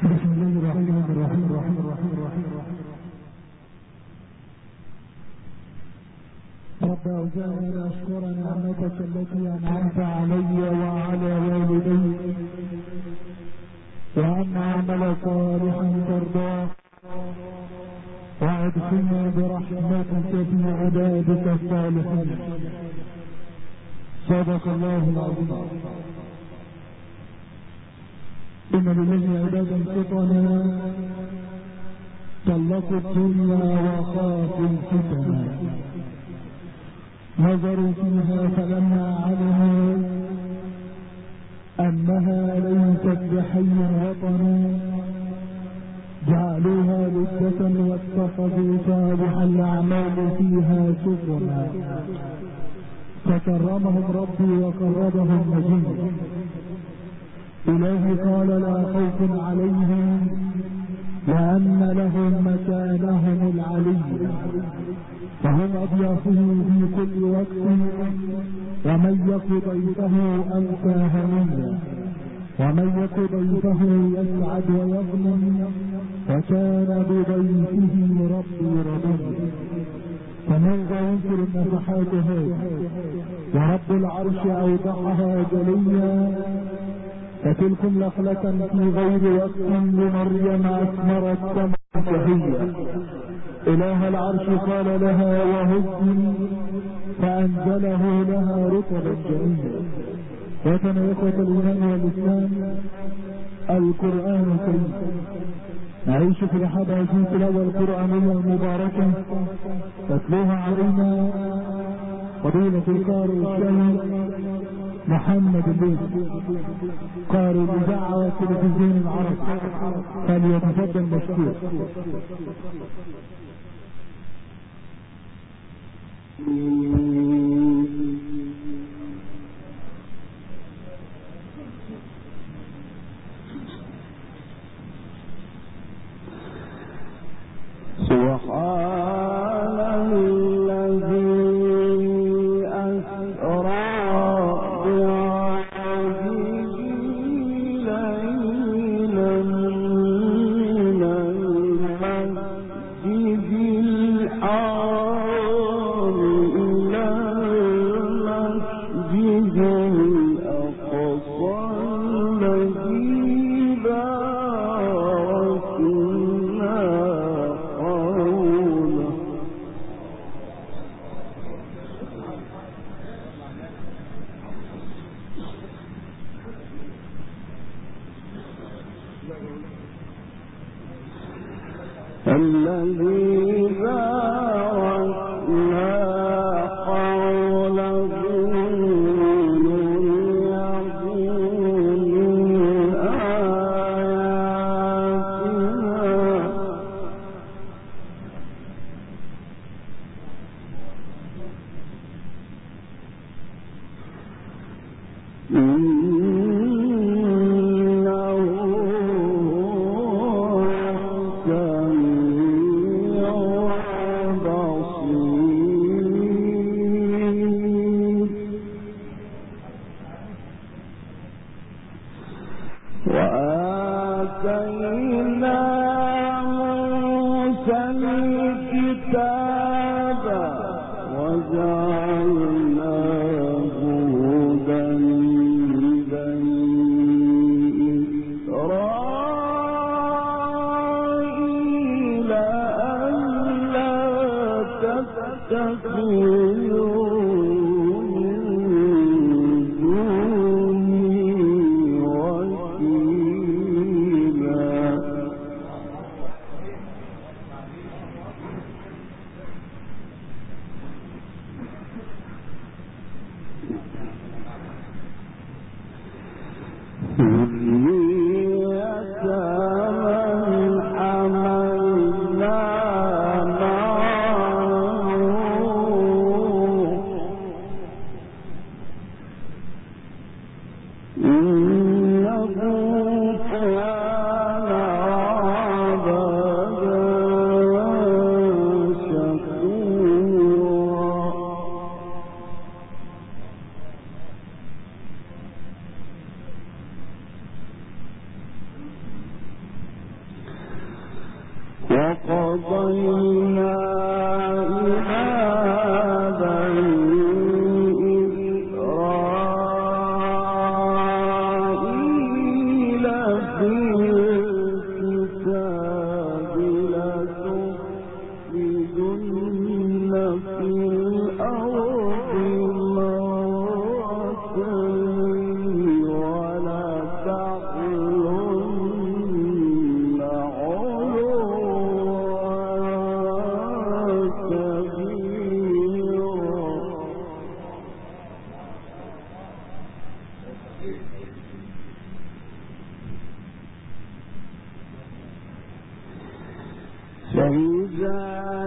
بسم الله الرحمن الرحيم. رب أوزعني أن أشكر نعمتك التي أنعمت علي وعلى والدي وأن أعمل صالحا ترضاه وأدخلني برحمتك في عبادك الصالحين. صدق الله العظيم. إن لله عبادا فطنا طلقوا الدنيا وخافوا الفتن، نظروا فيها فلما علموا أنها ليست بحي وطن جعلوها لذة واتخذوا صالح الأعمال فيها سفنا، فكرمهم ربي وقربهم مجيد. إلهي قال لا خوف عليهم لأن لهم مكانهم العلي، فهم أضيافه في كل وقت، ومن يك ضيفه أنسى هميا، ومن يك ضيفه يسعد ويغنم، وكان بضيفه ربي رضيا. فنرجع ينكر النفحات هذه ورب العرش أوضحها جليا، فتلكم لخلة في غير وقت لمريم أثمرت سمعا شهيا. إله العرش قال لها وهزي فأنزله لها رطبا جميلا. وكان إخوة الإيمان والإسلام القرآن الكريم نعيش في رحاب هذه التلاوة القرآنية المباركة تتلوها علينا فضيلة القارئ الشهيد محمد الليث قارئ الإذاعة والتلفزيون العربي، فليتفضل مشكور. سبحان الذي أسرى بعبده ليلا من المسجد الحرام إلى المسجد الأقصى الذي باركنا الذي باركنا حوله لنريه من آياتنا. وآتينا موسى الكتاب وجعلناه هدى لبني إسرائيل ألا تتخذوا وقضينا إلى بني إسرائيل في الكتاب لتفسدن في الأرض مرتين ولا تعلن علوا كبيرا. فإذا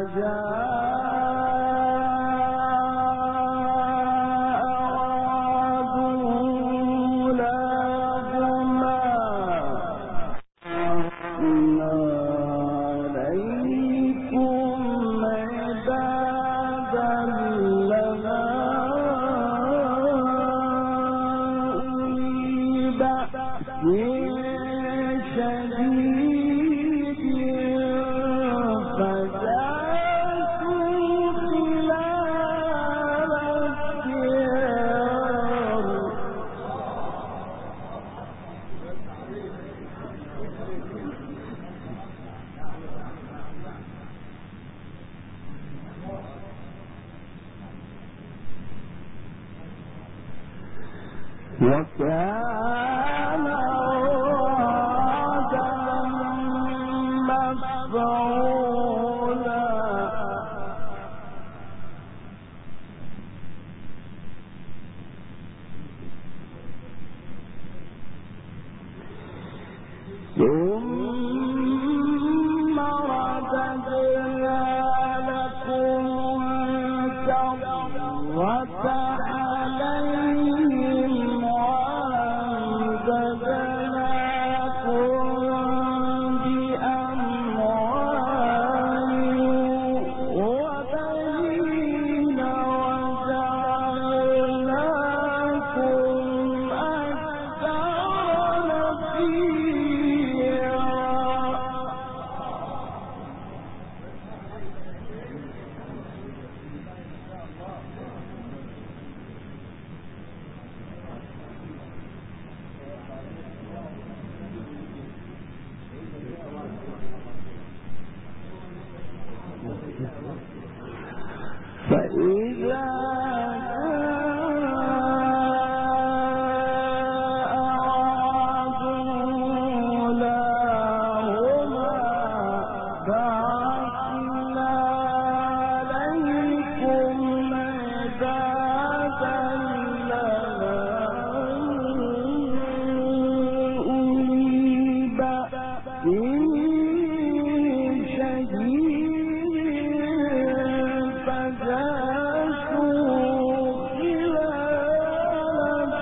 وكان وعدا مفعولا. ثم رددنا لكم كرة عليهم وأمددناكم بأموال وبنين وجعلناكم أكثر نفيرا. فإذا جاء أولاهما بعثنا عليكم عبادا لنا أولي بأس شديد فجاسوا خلال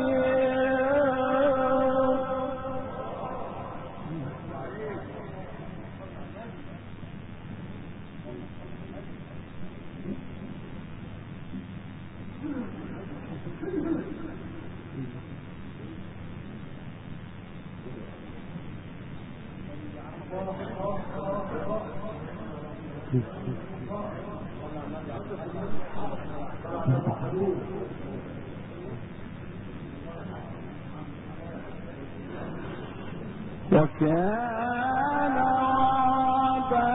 وكان وعدا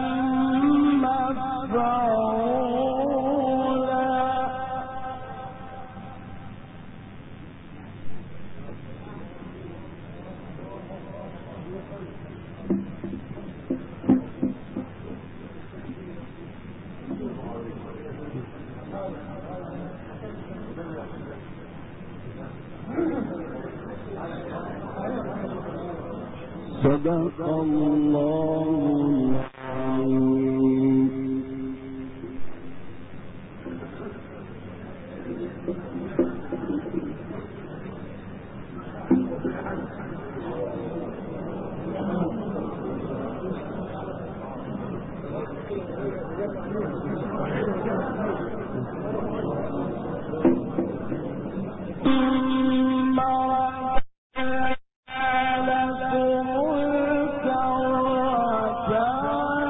مفعولا. صدق الله العظيم. لكم الكرة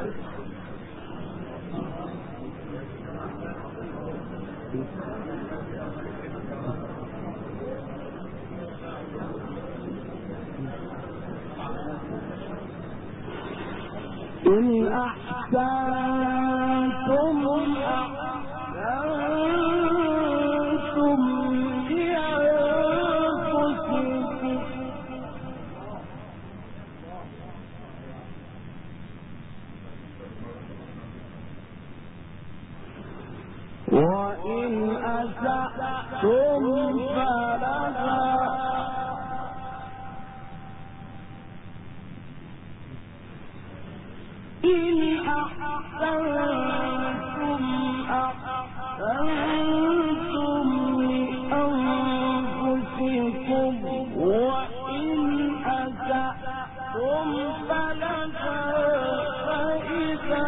إن أحسنتم أحسنتم لأنفسكم وإن أسأتم فلها إن أحسنتم أحسنتم لأنفسكم وإن أسأتم فلها فإذا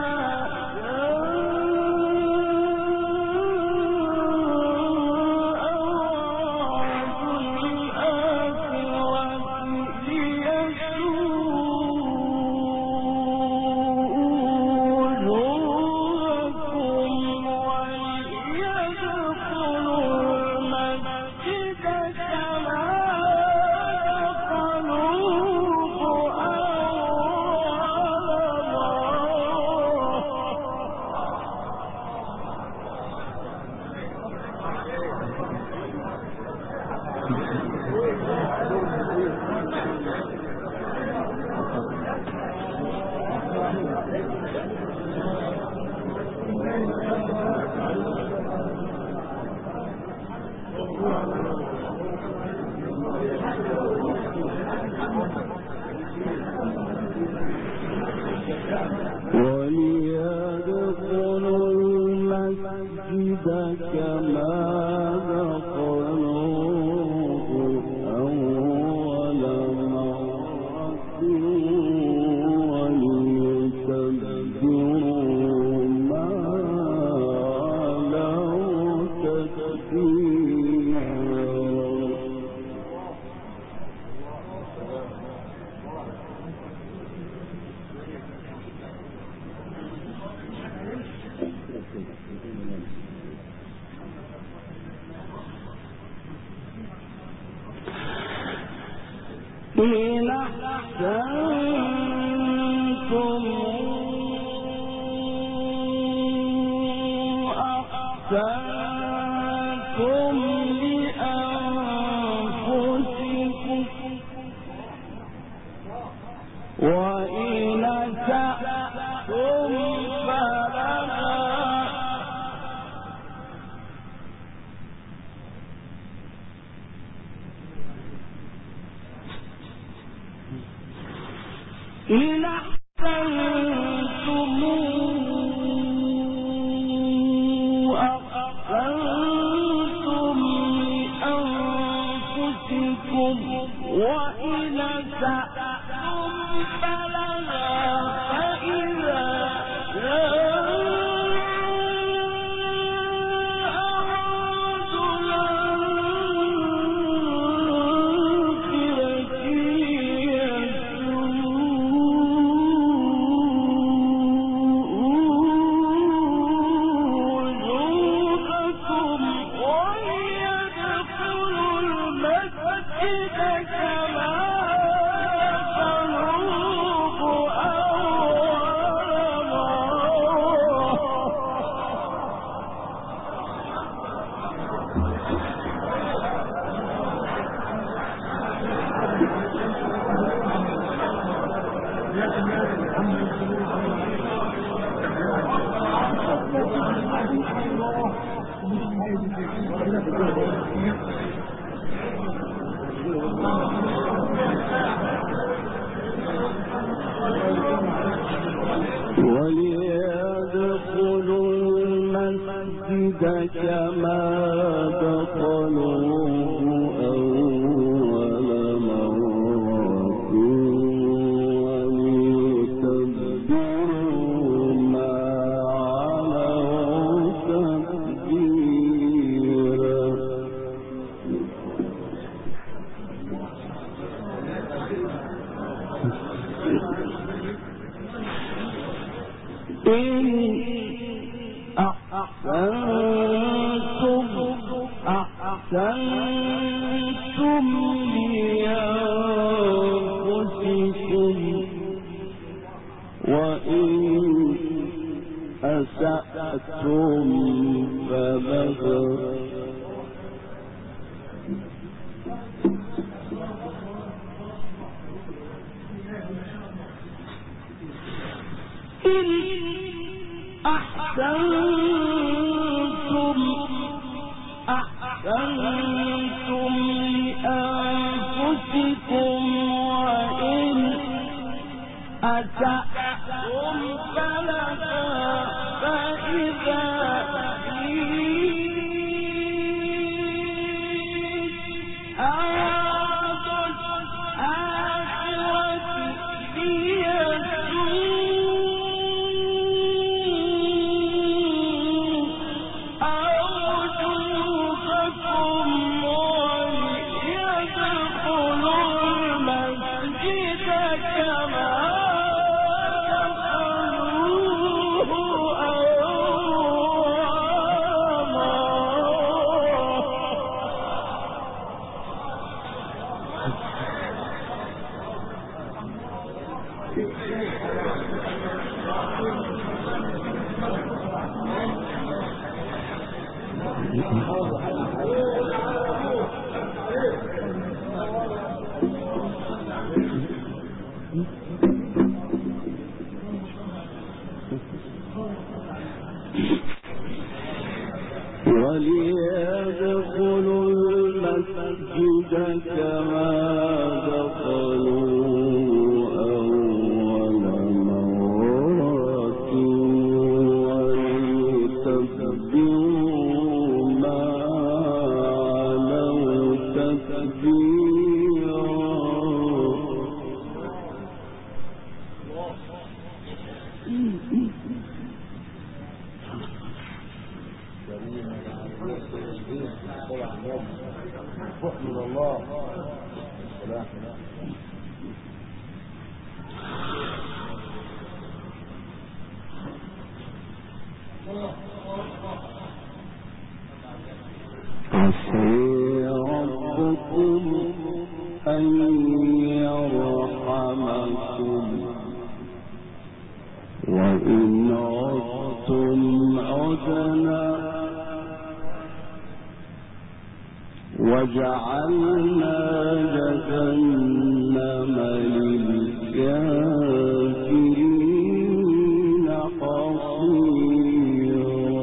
وليدخلوا المسجد كما دخلوه أول مرة وليتبروا ما علوا تتبيرا. إن أحسنتم أحسنتم لأنفسكم وإن أسأتم فلها إن أحسنتم أحسنتم لأنفسكم وإن أسأتم فلها فإذا وليدخلوا المسجد كما دخلوه أول مرة وليتبروا ما علوا تتبيرا. وليدخلوا المسجد كما دخلوا أول مرة وليتبعوا ما علوا تتبيرا. من الله عسى ربكم أن يرحمكم وإن عدتم عدنا وجعلنا جهنم للكافرين حصيرا.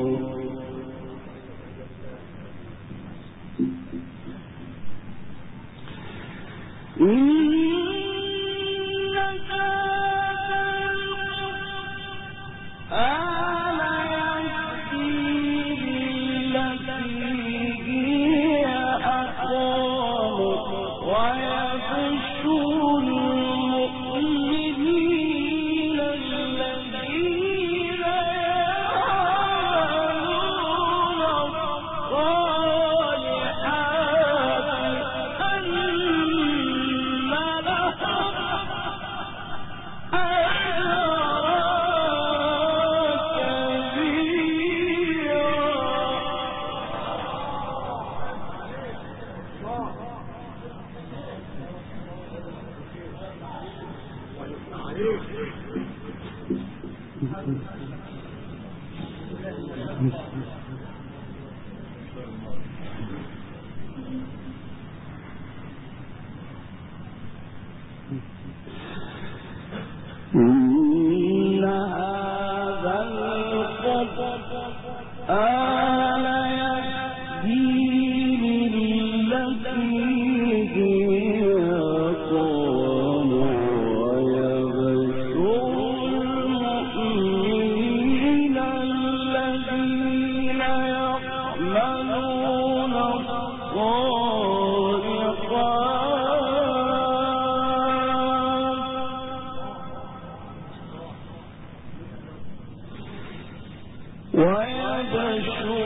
إن هذا القرآن يهدي للتي هي أقوم ويبشر المؤمنين الذين يعملون الصالحات ويبشر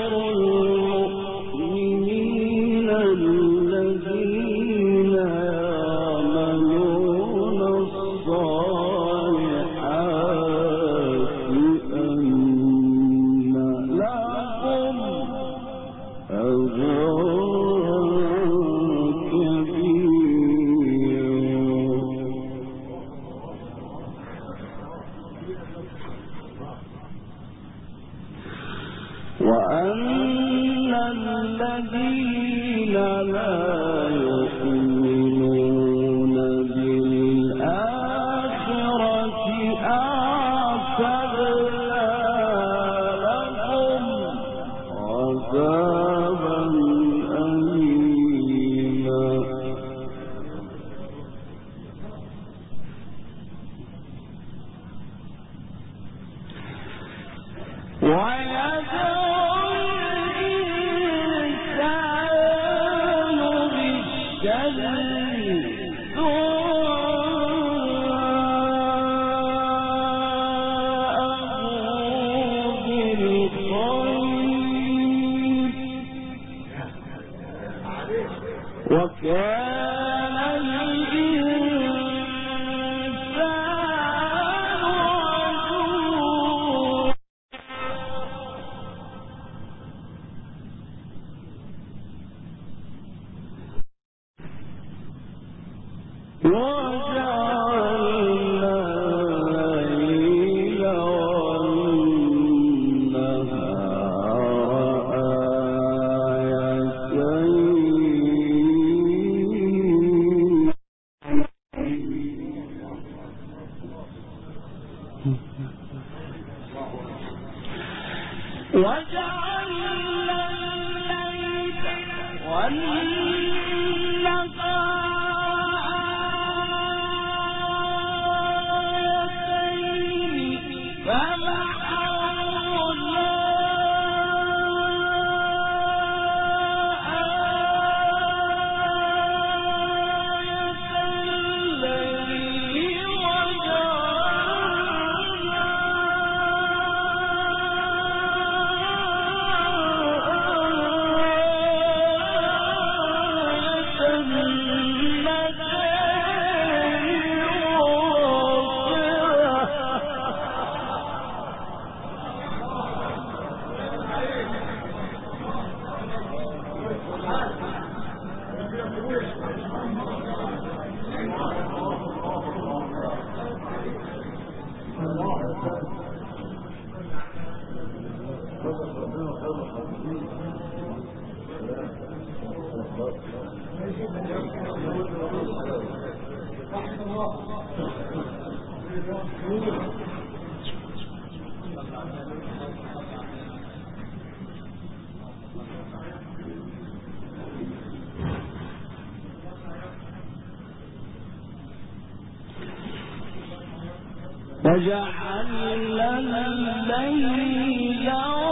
وجعلنا الليل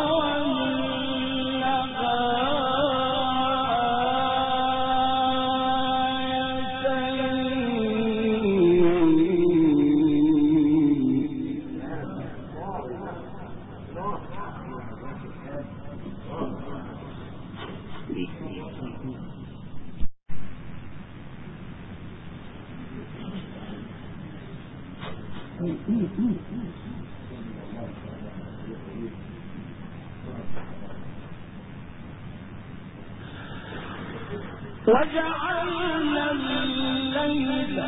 وجعلنا الليل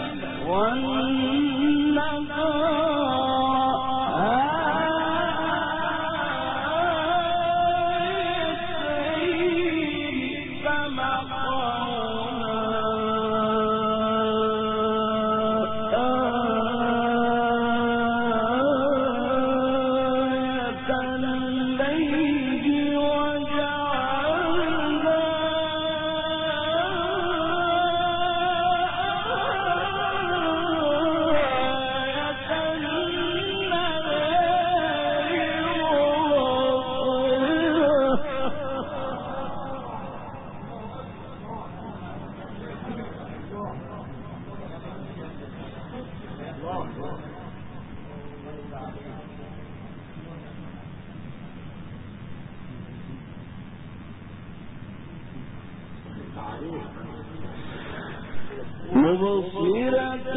مبصرة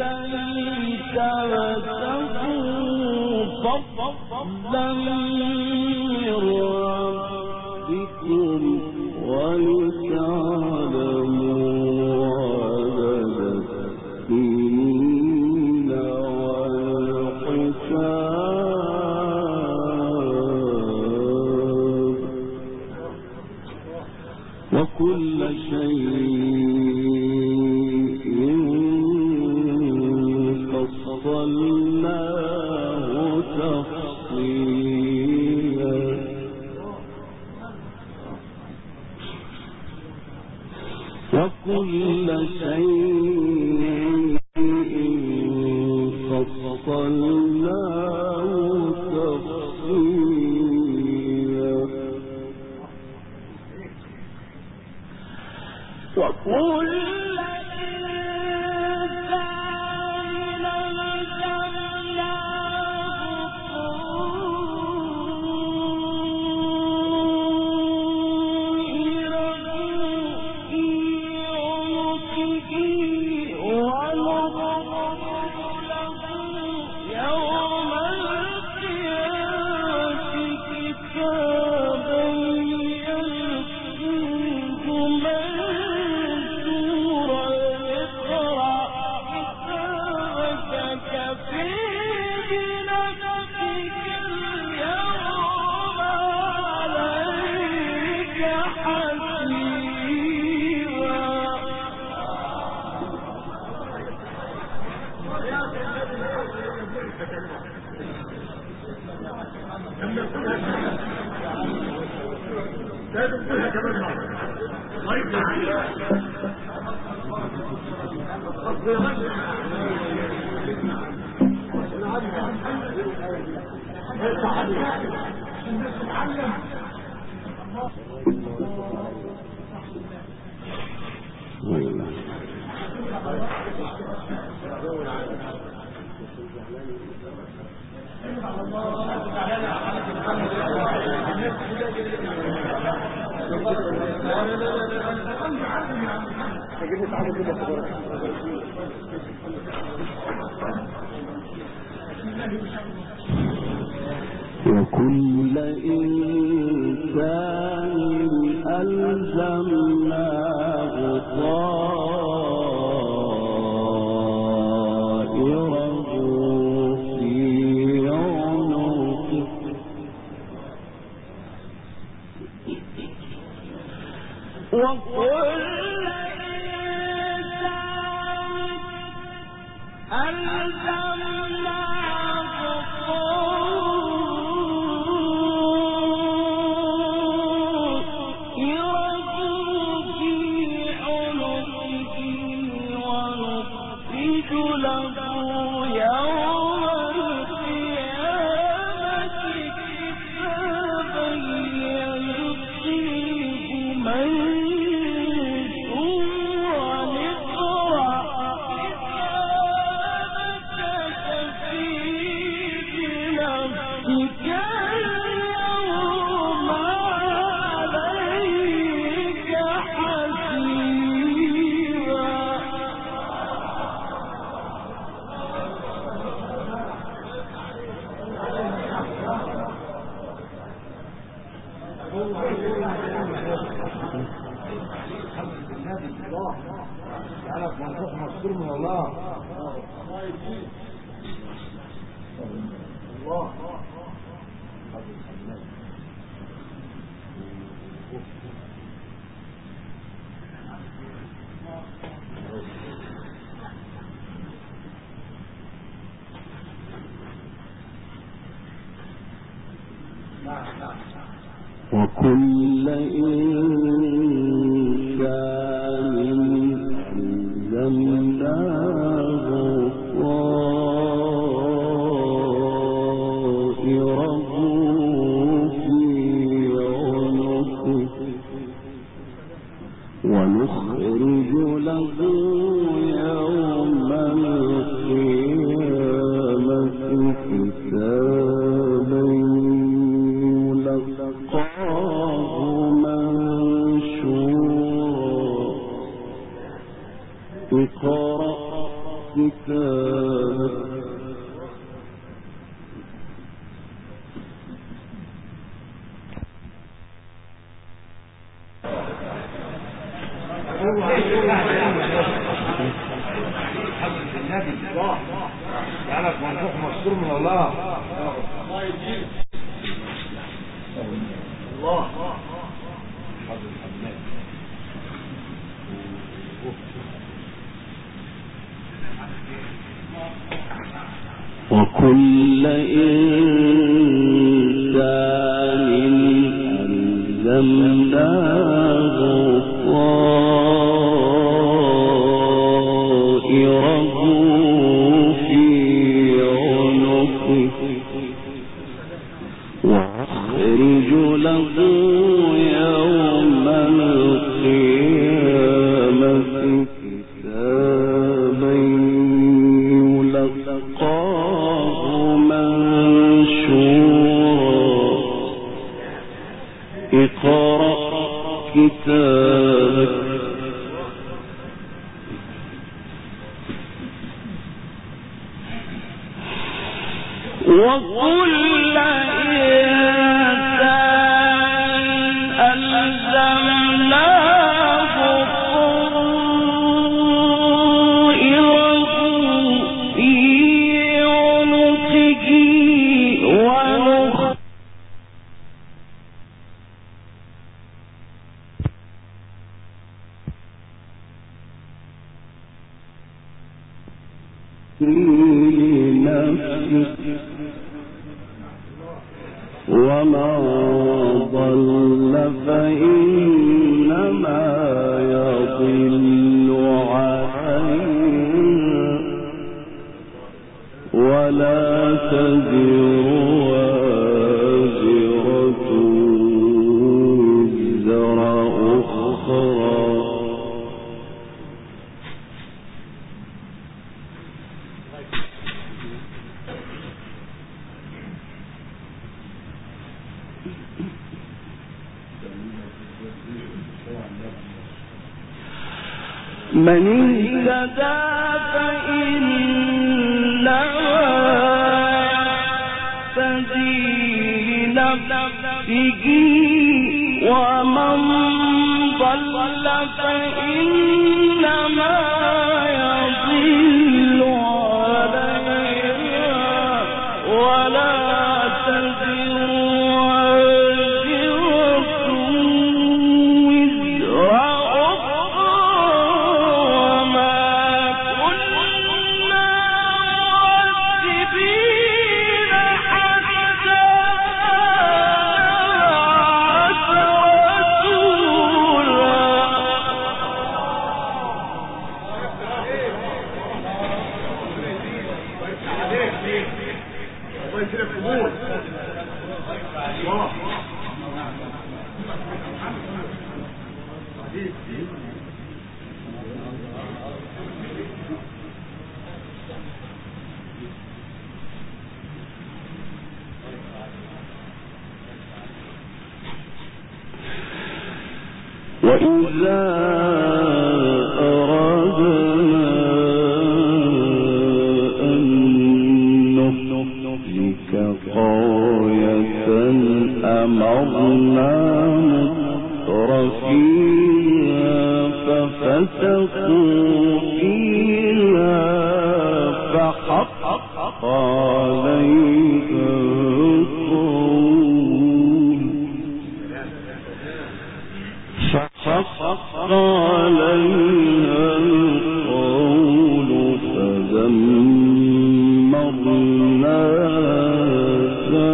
تبتغوا فضلا من ربكم ولتعلموا عدد السنين والحساب وكل شيء وكل شيء فصلناه تفصيلا وكل يوم لازم تقولها كمان مرة. وكل إنسان ألزمناه طائره في عنقه وكل وكل إنسان ألزمناه طائره في عنقه ونخرج له يوم القيامة كتابا اقرأ كتابك جعلك منصوح مشكور من الله. الله يجزيك. الله وكل إنسان ألزمناه طائره في عنقه ونخرج له يوم القيامة كتابا يلقاه منشورا اقرأ كتابك وكل إنسان ألزمناه طائره في عنقه لنفسه وما ضل فإنما يضل عليها ولا تزر وازرة وزر أخرى من اهتدى فإنما يهتدي لنفسه ومن ضل فإنما يضل عليها ولا تزر وإذا أردنا أن نهلك قرية أمرنا مترفيها ففسقوا فيها فحق عليها القول فدمرناها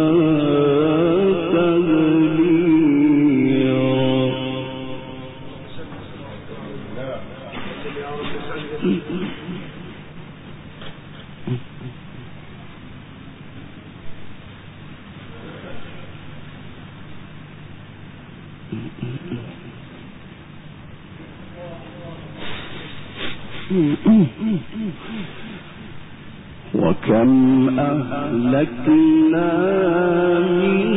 وكم أهلكنا من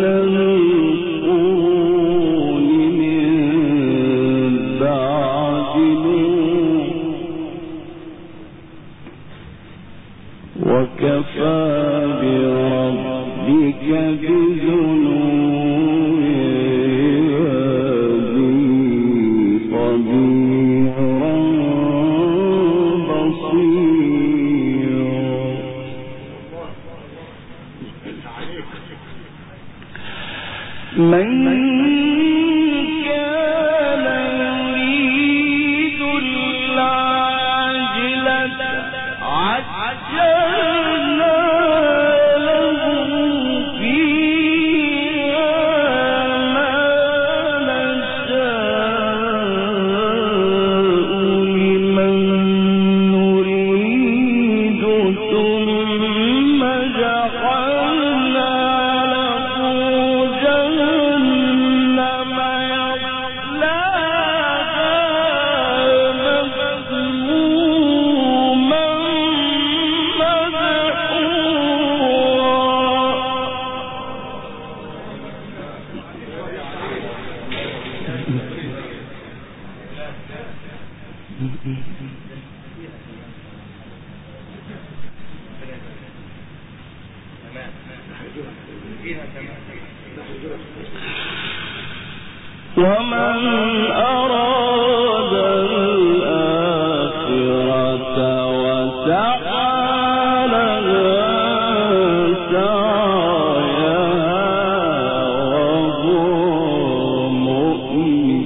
القرون من بعد نوح وكفى بربك بذنوب خبيرا من كان يريد العاجلة عجلنا له فيها ما نشاء لمن نريد ثم جعلنا ومن أراد الآخرة وسعى لها سعيها وهو مؤمن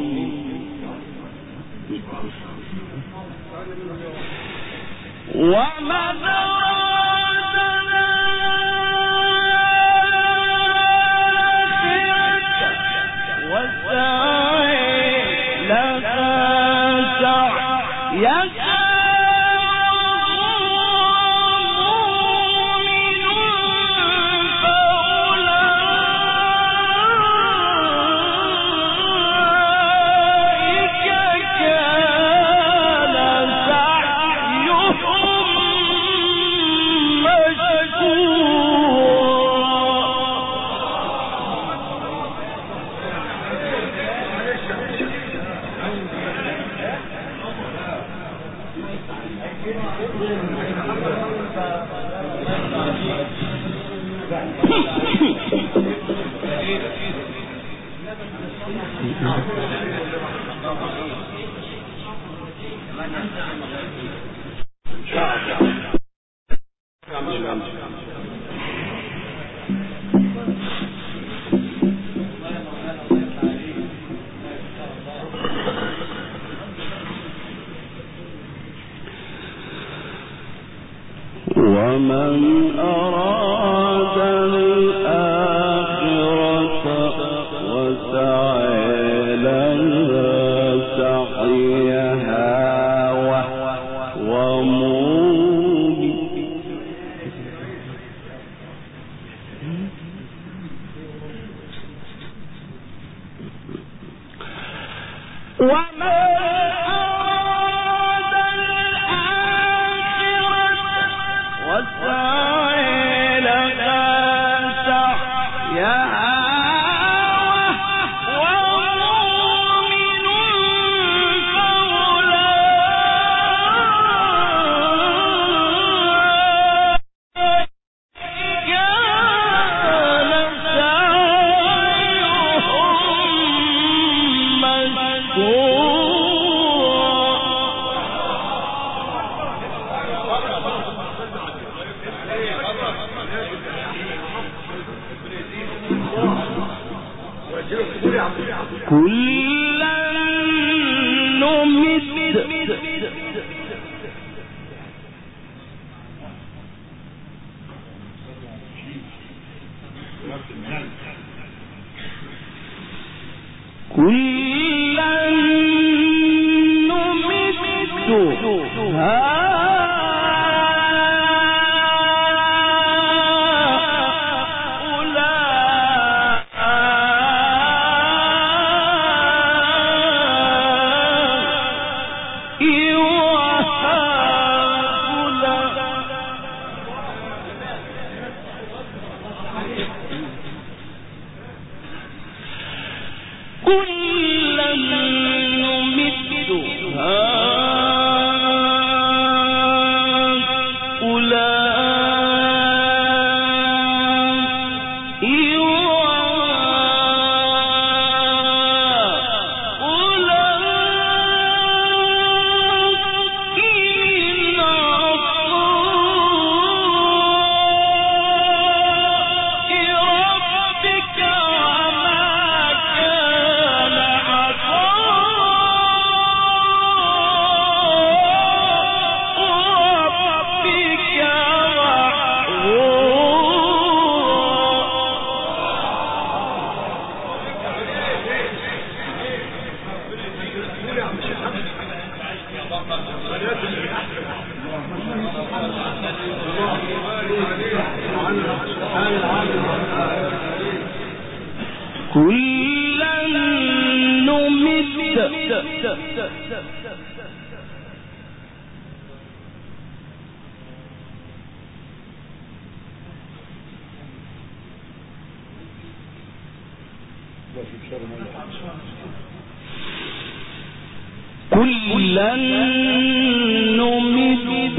ومن ومن أراد الآخرة وسعى لها سعيها وهو مؤمن كلا نمد كلا نمد كلا نمد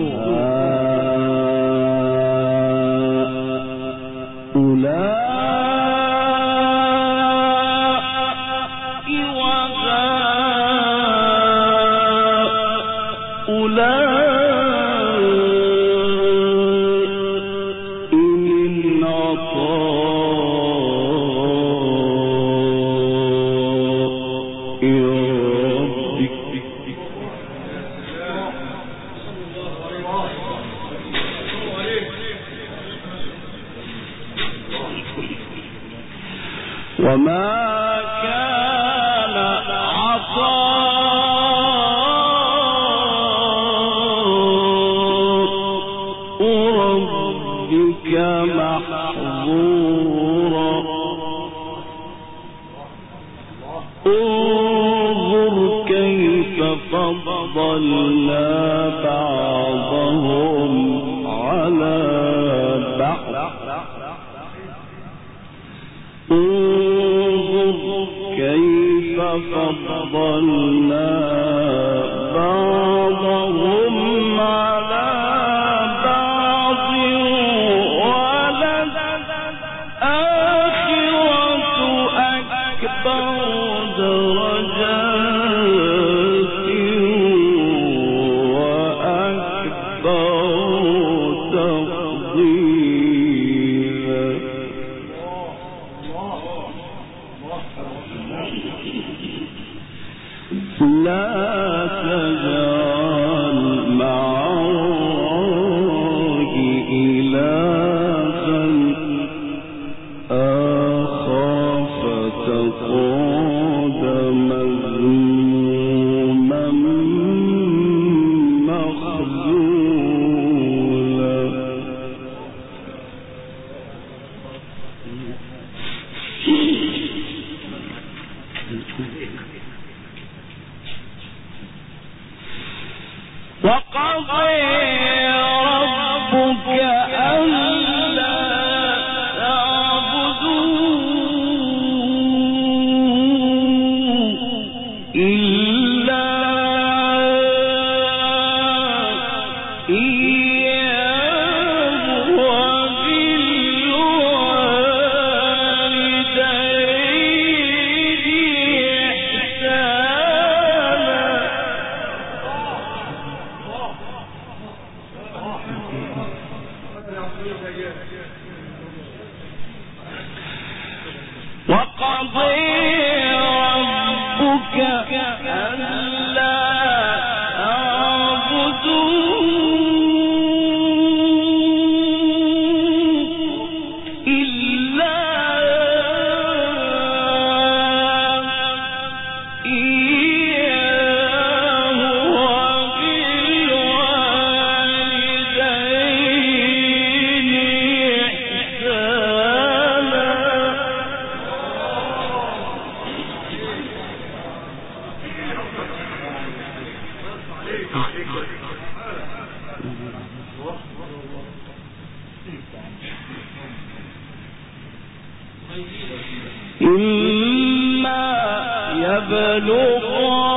وما كان عطاء ربك محظورا انظر كيف فضلنا بعضهم على بعض كيف فضلنا بعضهم على بعض ولسوف إما يبلغ